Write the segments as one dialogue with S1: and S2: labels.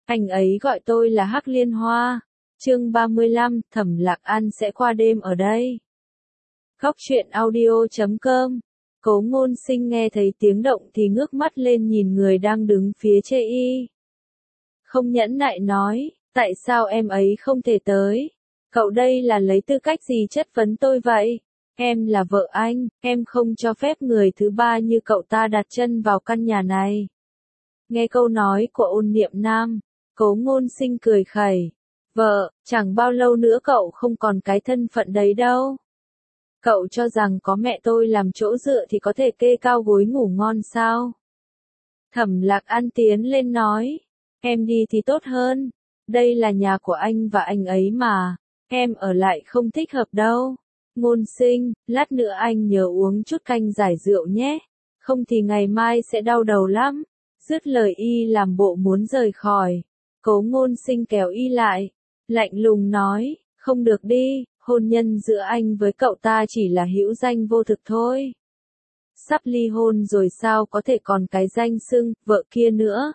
S1: Anh ấy gọi tôi là Hắc Liên Hoa. Chương 35, Thẩm Lạc An sẽ qua đêm ở đây. Góc truyện audio.com. Cố Ngôn Sinh nghe thấy tiếng động thì ngước mắt lên nhìn người đang đứng phía chê y. Không nhẫn nại nói, tại sao em ấy không thể tới? Cậu đây là lấy tư cách gì chất vấn tôi vậy? Em là vợ anh, em không cho phép người thứ ba như cậu ta đặt chân vào căn nhà này. Nghe câu nói của Ôn Niệm Nam, Cố Ngôn Sinh cười khẩy. Vợ, chẳng bao lâu nữa cậu không còn cái thân phận đấy đâu. Cậu cho rằng có mẹ tôi làm chỗ dựa thì có thể kê cao gối ngủ ngon sao? Thẩm Lạc An tiến lên nói, em đi thì tốt hơn. Đây là nhà của anh và anh ấy mà, em ở lại không thích hợp đâu. Ngôn Sinh, lát nữa anh nhớ uống chút canh giải rượu nhé, không thì ngày mai sẽ đau đầu lắm. Dứt lời y làm bộ muốn rời khỏi. Cố Ngôn Sinh kéo y lại, lạnh lùng nói, không được đi, hôn nhân giữa anh với cậu ta chỉ là hữu danh vô thực thôi. Sắp ly hôn rồi sao có thể còn cái danh xưng vợ kia nữa.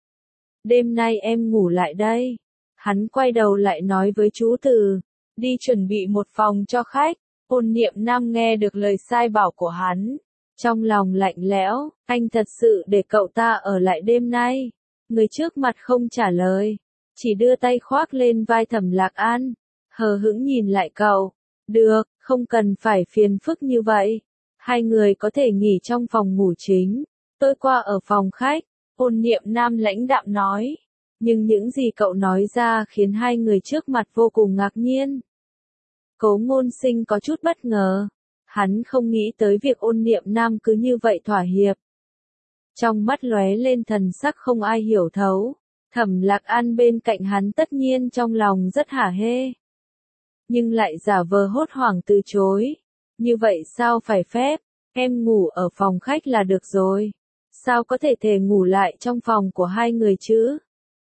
S1: Đêm nay em ngủ lại đây. Hắn quay đầu lại nói với chú Từ, đi chuẩn bị một phòng cho khách. Ôn Niệm Nam nghe được lời sai bảo của hắn, trong lòng lạnh lẽo, anh thật sự để cậu ta ở lại đêm nay. Người trước mặt không trả lời, chỉ đưa tay khoác lên vai Thẩm Lạc An, hờ hững nhìn lại cậu. Được, không cần phải phiền phức như vậy. Hai người có thể nghỉ trong phòng ngủ chính. Tôi qua ở phòng khách. Ôn Niệm Nam lãnh đạm nói. Nhưng những gì cậu nói ra khiến hai người trước mặt vô cùng ngạc nhiên. Cố Ngôn Sinh có chút bất ngờ. Hắn không nghĩ tới việc Ôn Niệm Nam cứ như vậy thỏa hiệp. Trong mắt lóe lên thần sắc không ai hiểu thấu. Thẩm Lạc An bên cạnh hắn tất nhiên trong lòng rất hả hê. Nhưng lại giả vờ hốt hoảng từ chối. Như vậy sao phải phép, em ngủ ở phòng khách là được rồi. Sao có thể thề ngủ lại trong phòng của hai người chứ?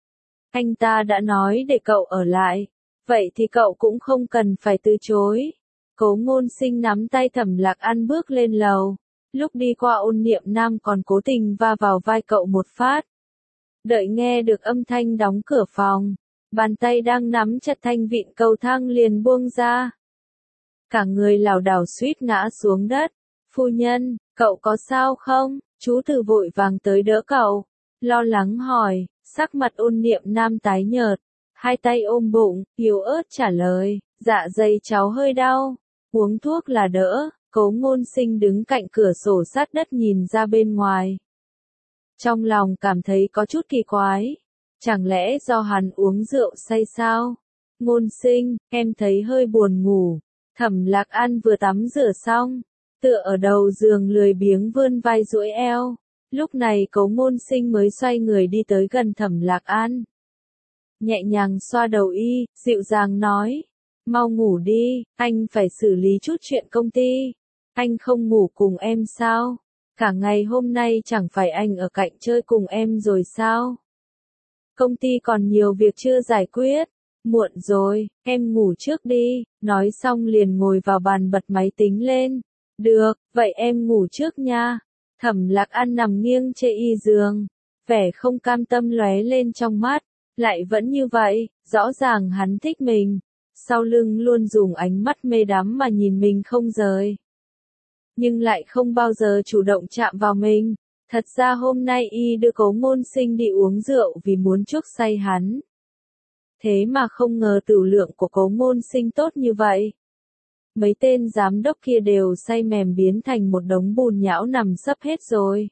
S1: Anh ta đã nói để cậu ở lại, vậy thì cậu cũng không cần phải từ chối. Cố Ngôn Sinh nắm tay Thẩm Lạc An bước lên lầu. Lúc đi qua Ôn Niệm Nam còn cố tình va vào vai cậu một phát. Đợi nghe được âm thanh đóng cửa phòng, bàn tay đang nắm chặt thanh vịn cầu thang liền buông ra. Cả người lảo đảo suýt ngã xuống đất. Phu nhân, cậu có sao không? Chú Từ vội vàng tới đỡ cậu, lo lắng hỏi. Sắc mặt Ôn Niệm Nam tái nhợt, hai tay ôm bụng, yếu ớt trả lời, dạ dày cháu hơi đau, uống thuốc là đỡ. Cố Ngôn Sinh đứng cạnh cửa sổ sát đất nhìn ra bên ngoài. Trong lòng cảm thấy có chút kỳ quái. Chẳng lẽ do hắn uống rượu say sao? Ngôn Sinh, em thấy hơi buồn ngủ. Thẩm Lạc An vừa tắm rửa xong, tựa ở đầu giường lười biếng vươn vai duỗi eo. Lúc này Cố Ngôn Sinh mới xoay người đi tới gần Thẩm Lạc An. Nhẹ nhàng xoa đầu y, dịu dàng nói. Mau ngủ đi, anh phải xử lý chút chuyện công ty. Anh không ngủ cùng em sao? Cả ngày hôm nay chẳng phải anh ở cạnh chơi cùng em rồi sao? Công ty còn nhiều việc chưa giải quyết. Muộn rồi, em ngủ trước đi. Nói xong liền ngồi vào bàn bật máy tính lên. Được, vậy em ngủ trước nha. Thẩm Lạc An nằm nghiêng trên y giường, vẻ không cam tâm lóe lên trong mắt. Lại vẫn như vậy, rõ ràng hắn thích mình. Sau lưng luôn dùng ánh mắt mê đắm mà nhìn mình không rời. Nhưng lại không bao giờ chủ động chạm vào mình. Thật ra hôm nay y đưa Cố Ngôn Sinh đi uống rượu vì muốn chuốc say hắn. Thế mà không ngờ tửu lượng của Cố Ngôn Sinh tốt như vậy. Mấy tên giám đốc kia đều say mềm biến thành một đống bùn nhão nằm sấp hết rồi.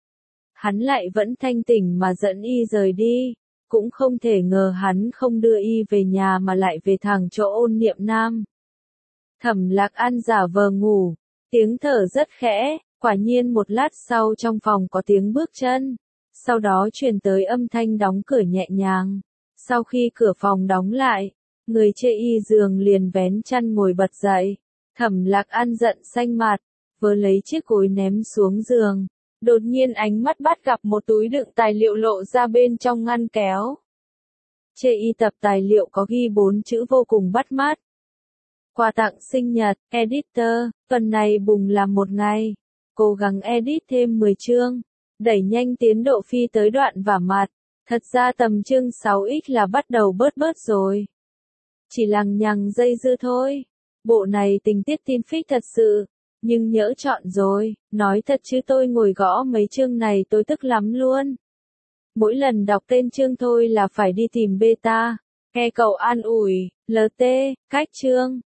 S1: Hắn lại vẫn thanh tỉnh mà dẫn y rời đi. Cũng không thể ngờ hắn không đưa y về nhà mà lại về thẳng chỗ Ôn Niệm Nam. Thẩm Lạc An giả vờ ngủ. Tiếng thở rất khẽ, quả nhiên một lát sau trong phòng có tiếng bước chân. Sau đó truyền tới âm thanh đóng cửa nhẹ nhàng. Sau khi cửa phòng đóng lại, người chê y giường liền vén chăn ngồi bật dậy. Thẩm Lạc An giận xanh mặt, vớ lấy chiếc gối ném xuống giường. Đột nhiên ánh mắt bắt gặp một túi đựng tài liệu lộ ra bên trong ngăn kéo. Chê y tập tài liệu có ghi 4 chữ vô cùng bắt mắt. Quà tặng sinh nhật, editor, tuần này bùng làm một ngày. Cố gắng edit thêm 10 chương, đẩy nhanh tiến độ phi tới đoạn vả mặt. Thật ra tầm chương 6X là bắt đầu bớt rồi. Chỉ lằng nhằng dây dưa thôi. Bộ này tình tiết tin fic thật sự. Nhưng nhỡ chọn rồi, nói thật chứ tôi ngồi gõ mấy chương này tôi tức lắm luôn. Mỗi lần đọc tên chương thôi là phải đi tìm beta. Nghe cậu an ủi, LT, cách chương.